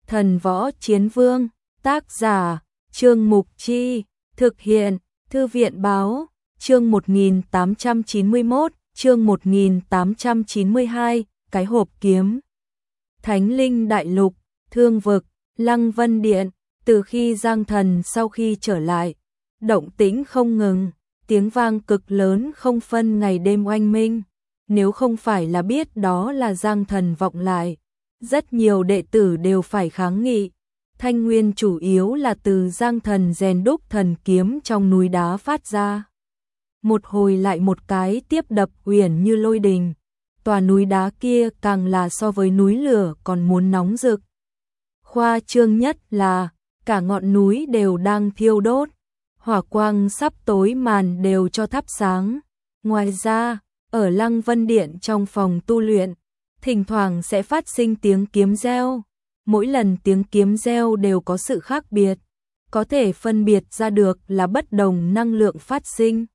Thần Võ Chiến Vương, tác giả, Trương Mục Chi, thực hiện, Thư viện Báo, chương 1891, chương 1892, cái hộp kiếm. Thánh Linh Đại Lục, Thương Vực, Lăng Vân Điện, từ khi Giang Thần sau khi trở lại, động tĩnh không ngừng, tiếng vang cực lớn không phân ngày đêm oanh minh, nếu không phải là biết đó là Giang Thần vọng lại, rất nhiều đệ tử đều phải kháng nghị. Thanh nguyên chủ yếu là từ Giang Thần rèn đúc thần kiếm trong núi đá phát ra. Một hồi lại một cái tiếp đập uyển như lôi đình. Tòa núi đá kia càng là so với núi lửa còn muốn nóng rực. Khoa trương nhất là cả ngọn núi đều đang thiêu đốt. Hỏa quang sắp tối màn đều cho thắp sáng. Ngoài ra, ở Lăng Vân Điện trong phòng tu luyện, thỉnh thoảng sẽ phát sinh tiếng kiếm reo. Mỗi lần tiếng kiếm reo đều có sự khác biệt, có thể phân biệt ra được là bất đồng năng lượng phát sinh.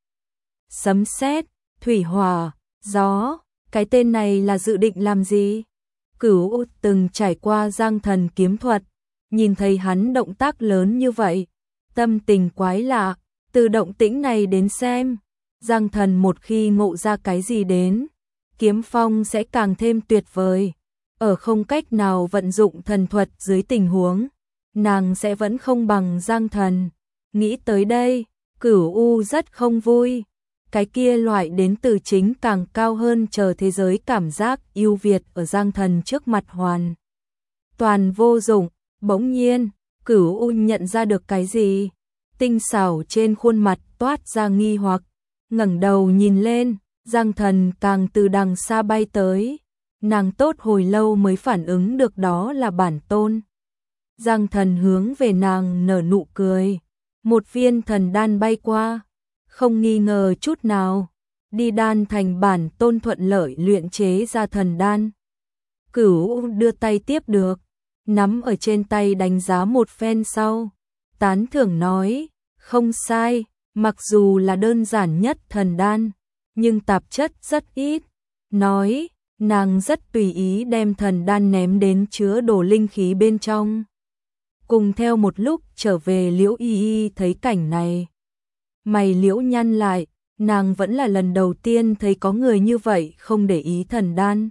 Sấm sét, thủy hỏa, gió, cái tên này là dự định làm gì? Cửu từng trải qua Giang Thần kiếm thuật, nhìn thấy hắn động tác lớn như vậy, tâm tình quái lạ, từ động tĩnh này đến xem, Giang Thần một khi ngộ ra cái gì đến, kiếm phong sẽ càng thêm tuyệt vời. Ở không cách nào vận dụng thần thuật dưới tình huống, nàng sẽ vẫn không bằng Giang Thần. Nghĩ tới đây, Cửu U rất không vui. Cái kia loại đến từ chính càng cao hơn chờ thế giới cảm giác ưu việt ở Giang Thần trước mặt hoàn toàn vô dụng. Bỗng nhiên, Cửu U nhận ra được cái gì, tinh xảo trên khuôn mặt toát ra nghi hoặc, ngẩng đầu nhìn lên, Giang Thần càng từ đằng xa bay tới. Nàng tốt hồi lâu mới phản ứng được đó là bản tôn. Giang Thần hướng về nàng nở nụ cười. Một viên thần đan bay qua, không nghi ngờ chút nào. Đi đan thành bản tôn thuận lợi luyện chế ra thần đan. Cửu đưa tay tiếp được, nắm ở trên tay đánh giá một phen sau. Tán thưởng nói, không sai, mặc dù là đơn giản nhất thần đan, nhưng tạp chất rất ít. Nói, nàng rất tùy ý đem thần đan ném đến chứa đồ linh khí bên trong. Cùng theo một lúc trở về Liễu Y Y thấy cảnh này. Mày Liễu nhăn lại, nàng vẫn là lần đầu tiên thấy có người như vậy không để ý thần đan.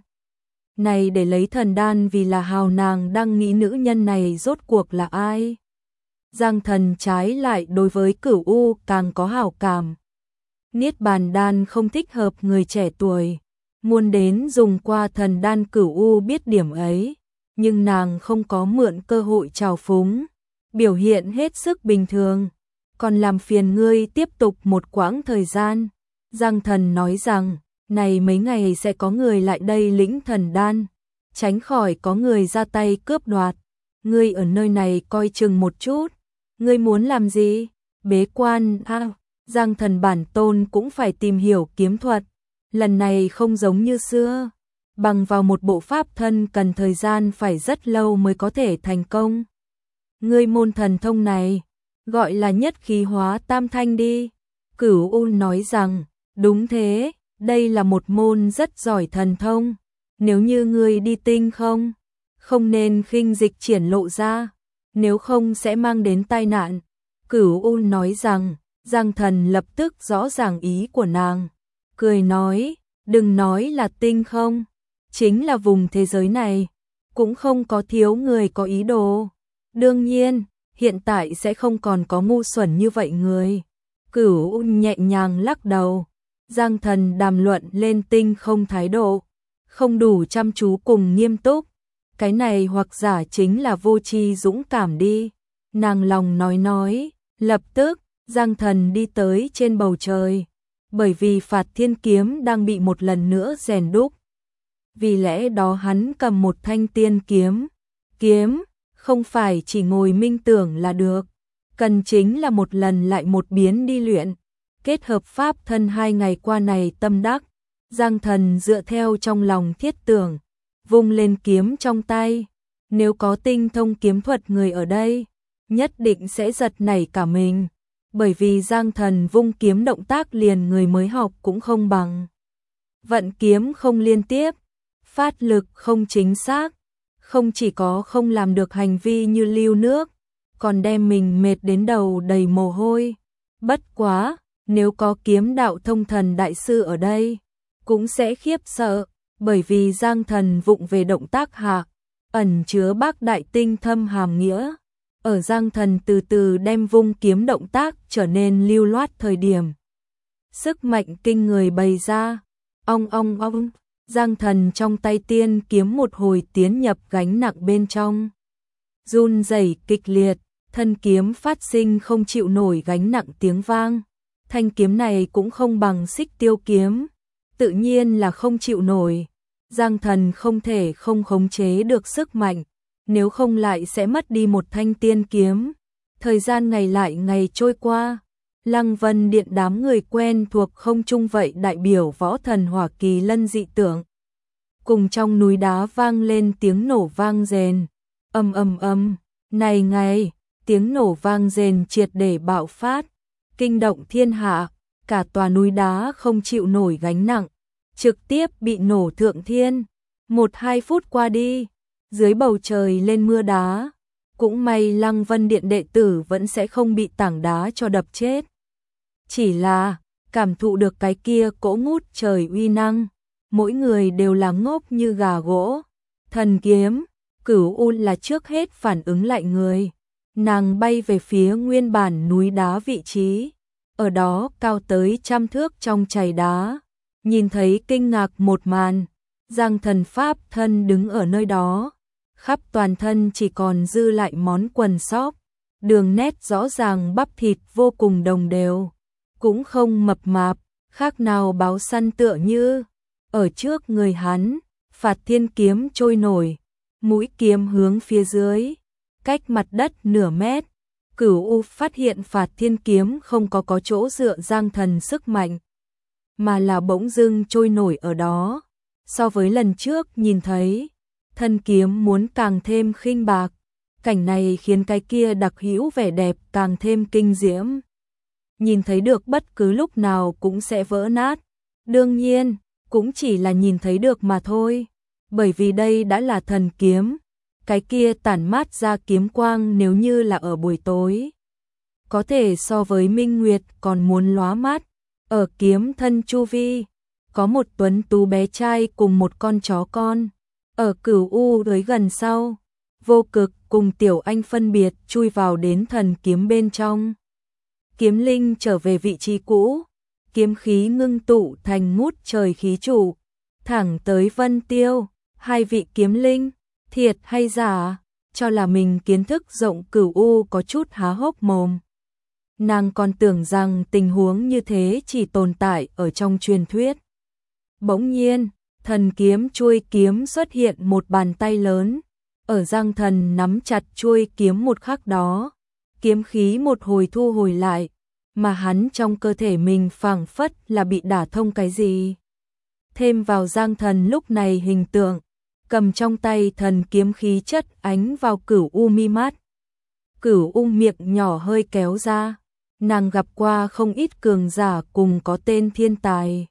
Này để lấy thần đan vì là hào, nàng đang nghĩ nữ nhân này rốt cuộc là ai. Giang Thần trái lại đối với Cửu U càng có hảo cảm. Niết bàn đan không thích hợp người trẻ tuổi. Muốn đến dùng qua thần đan, Cửu U biết điểm ấy, nhưng nàng không có mượn cơ hội trào phúng, biểu hiện hết sức bình thường, còn làm phiền ngươi tiếp tục một quãng thời gian. Giang Thần nói rằng, này mấy ngày sẽ có người lại đây lĩnh thần đan, tránh khỏi có người ra tay cướp đoạt. Ngươi ở nơi này coi chừng một chút. Ngươi muốn làm gì? Bế quan à? Giang Thần bản tôn cũng phải tìm hiểu kiếm thuật. Lần này không giống như xưa, bằng vào một bộ pháp thân cần thời gian phải rất lâu mới có thể thành công. Ngươi môn thần thông này, gọi là nhất khí hóa tam thanh đi. Cửu U nói rằng, đúng thế, đây là một môn rất giỏi thần thông. Nếu như ngươi đi tinh không nên khinh dịch triển lộ ra, nếu không sẽ mang đến tai nạn. Cửu U nói rằng, Giang Thần lập tức rõ ràng ý của nàng. Cười nói, đừng nói là tinh không, chính là vùng thế giới này, cũng không có thiếu người có ý đồ. Đương nhiên, hiện tại sẽ không còn có ngu xuẩn như vậy người. Cửu nhẹ nhàng lắc đầu. Giang Thần đàm luận lên tinh không thái độ, không đủ chăm chú cùng nghiêm túc. Cái này hoặc giả chính là vô tri dũng cảm đi. Nàng lòng nói, lập tức, Giang Thần đi tới trên bầu trời. Bởi vì Phạt Thiên kiếm đang bị một lần nữa rèn đúc. Vì lẽ đó hắn cầm một thanh tiên kiếm. Kiếm, không phải chỉ ngồi minh tưởng là được. Cần chính là một lần lại một biến đi luyện. Kết hợp pháp thân 2 ngày qua này tâm đắc. Giang Thần dựa theo trong lòng thiết tưởng, vung lên kiếm trong tay. Nếu có tinh thông kiếm thuật người ở đây, nhất định sẽ giật nảy cả mình. Bởi vì Giang Thần vung kiếm động tác liền người mới học cũng không bằng. Vận kiếm không liên tiếp, phát lực không chính xác, không chỉ có không làm được hành vi như lưu nước, còn đem mình mệt đến đầu đầy mồ hôi. Bất quá, nếu có kiếm đạo thông thần đại sư ở đây, cũng sẽ khiếp sợ, bởi vì Giang Thần vụng về động tác hạ, ẩn chứa bác đại tinh thâm hàm nghĩa. Ở Giang Thần từ từ đem vung kiếm động tác trở nên lưu loát thời điểm. Sức mạnh kinh người bày ra, ong ong ong, Giang Thần trong tay tiên kiếm một hồi tiến nhập gánh nặng bên trong. Run rẩy kịch liệt, thân kiếm phát sinh không chịu nổi gánh nặng tiếng vang. Thanh kiếm này cũng không bằng Xích Tiêu kiếm, tự nhiên là không chịu nổi. Giang Thần không thể không khống chế được sức mạnh, nếu không lại sẽ mất đi một thanh tiên kiếm. Thời gian ngày lại ngày trôi qua, Lăng Vân Điện đám người quen thuộc không chung vậy đại biểu võ thần hỏa kỳ lân dị tượng. Cùng trong núi đá vang lên tiếng nổ vang rền, ầm ầm ầm, này ngày, tiếng nổ vang rền triệt để bạo phát, kinh động thiên hạ, cả tòa núi đá không chịu nổi gánh nặng, trực tiếp bị nổ thượng thiên. 1-2 phút qua đi, dưới bầu trời lên mưa đá, cũng may Lăng Vân Điện đệ tử vẫn sẽ không bị tảng đá cho đập chết. Chỉ là, cảm thụ được cái kia cỗ ngút trời uy năng, mỗi người đều là ngốc như gà gỗ. Thần kiếm, Cửu U là trước hết phản ứng lại người. Nàng bay về phía nguyên bản núi đá vị trí, ở đó cao tới 100 thước trong chày đá, nhìn thấy kinh ngạc một màn, Giang Thần pháp thân đứng ở nơi đó, khắp toàn thân chỉ còn dư lại món quần sóc, đường nét rõ ràng bắp thịt vô cùng đồng đều, cũng không mập mạp, khác nào báo săn tựa như. Ở trước người hắn, Phạt Thiên kiếm trôi nổi, mũi kiếm hướng phía dưới, cách mặt đất nửa mét. Cửu U phát hiện Phạt Thiên kiếm không có chỗ dựa Giang Thần sức mạnh, mà là bỗng dưng trôi nổi ở đó. So với lần trước nhìn thấy, thân kiếm muốn càng thêm khinh bạc, cảnh này khiến cái kia đặc hữu vẻ đẹp càng thêm kinh diễm. Nhìn thấy được bất cứ lúc nào cũng sẽ vỡ nát. Đương nhiên, cũng chỉ là nhìn thấy được mà thôi, bởi vì đây đã là thần kiếm. Cái kia tản mát ra kiếm quang nếu như là ở buổi tối, có thể so với minh nguyệt còn muốn lóa mắt. Ở kiếm thân chu vi, có một tuấn tú bé trai cùng một con chó con. Ở Cửu U tới gần sau, Vô Cực cùng Tiểu Anh phân biệt chui vào đến thần kiếm bên trong. Kiếm linh trở về vị trí cũ, kiếm khí ngưng tụ thành ngút trời khí trụ, thẳng tới Vân Tiêu. Hai vị kiếm linh, thiệt hay giả? Cho là mình kiến thức rộng, Cửu U có chút há hốc mồm. Nàng còn tưởng rằng tình huống như thế chỉ tồn tại ở trong truyền thuyết. Bỗng nhiên, thần kiếm chuôi kiếm xuất hiện một bàn tay lớn, ở Giang Thần nắm chặt chuôi kiếm một khắc đó, kiếm khí một hồi thu hồi lại, mà hắn trong cơ thể mình phảng phất là bị đả thông cái gì. Thêm vào Giang Thần lúc này hình tượng, cầm trong tay thần kiếm khí chất ánh vào Cửu U mi mắt. Cửu U miệng nhỏ hơi kéo ra, nàng gặp qua không ít cường giả cùng có tên thiên tài.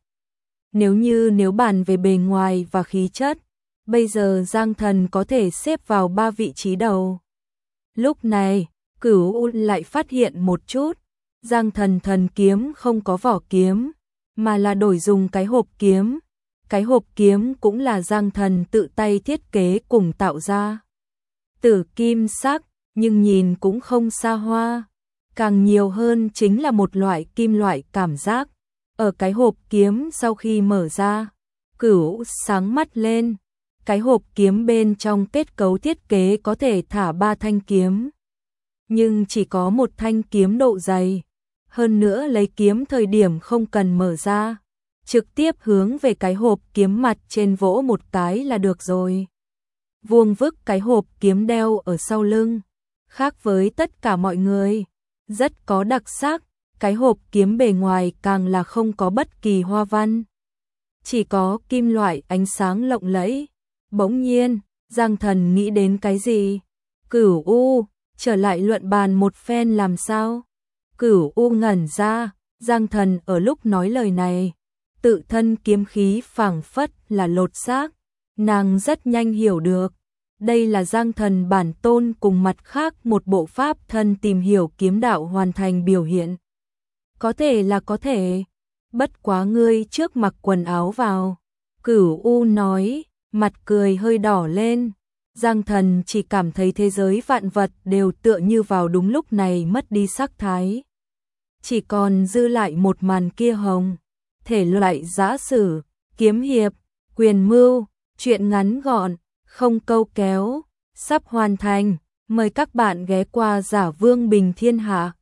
Nếu bàn về bề ngoài và khí chất, bây giờ Giang Thần có thể xếp vào 3 vị trí đầu. Lúc này, Cửu U lại phát hiện một chút, Giang Thần thần kiếm không có vỏ kiếm, mà là đổi dùng cái hộp kiếm. Cái hộp kiếm cũng là Giang Thần tự tay thiết kế cùng tạo ra. Tử kim sắc, nhưng nhìn cũng không xa hoa. Càng nhiều hơn chính là một loại kim loại cảm giác. Ở cái hộp kiếm sau khi mở ra, Cửu sáng mắt lên. Cái hộp kiếm bên trong kết cấu thiết kế có thể thả 3 thanh kiếm, nhưng chỉ có một thanh kiếm độ dày. Hơn nữa lấy kiếm thời điểm không cần mở ra, trực tiếp hướng về cái hộp kiếm mặt trên vỗ một cái là được rồi. Vuông vức cái hộp kiếm đeo ở sau lưng, khác với tất cả mọi người, rất có đặc sắc. Cái hộp kiếm bề ngoài càng là không có bất kỳ hoa văn, chỉ có kim loại ánh sáng lộng lẫy. Bỗng nhiên, Giang Thần nghĩ đến cái gì? Cửu U, trở lại luận bàn một phen làm sao? Cửu U ngẩn ra, Giang Thần ở lúc nói lời này, tự thân kiếm khí phảng phất là lột xác, nàng rất nhanh hiểu được, đây là Giang Thần bản tôn cùng mặt khác một bộ pháp thân tìm hiểu kiếm đạo hoàn thành biểu hiện. Có thể là có thể, bất quá ngươi trước mặc quần áo vào. Cửu U nói, mặt cười hơi đỏ lên. Giang Thần chỉ cảm thấy thế giới vạn vật đều tựa như vào đúng lúc này mất đi sắc thái. Chỉ còn dư lại một màn kia hồng. Thể loại giã sử, kiếm hiệp, quyền mưu, truyện ngắn gọn, không câu kéo, sắp hoàn thành. Mời các bạn ghé qua Giả Vương Bình Thiên Hạ.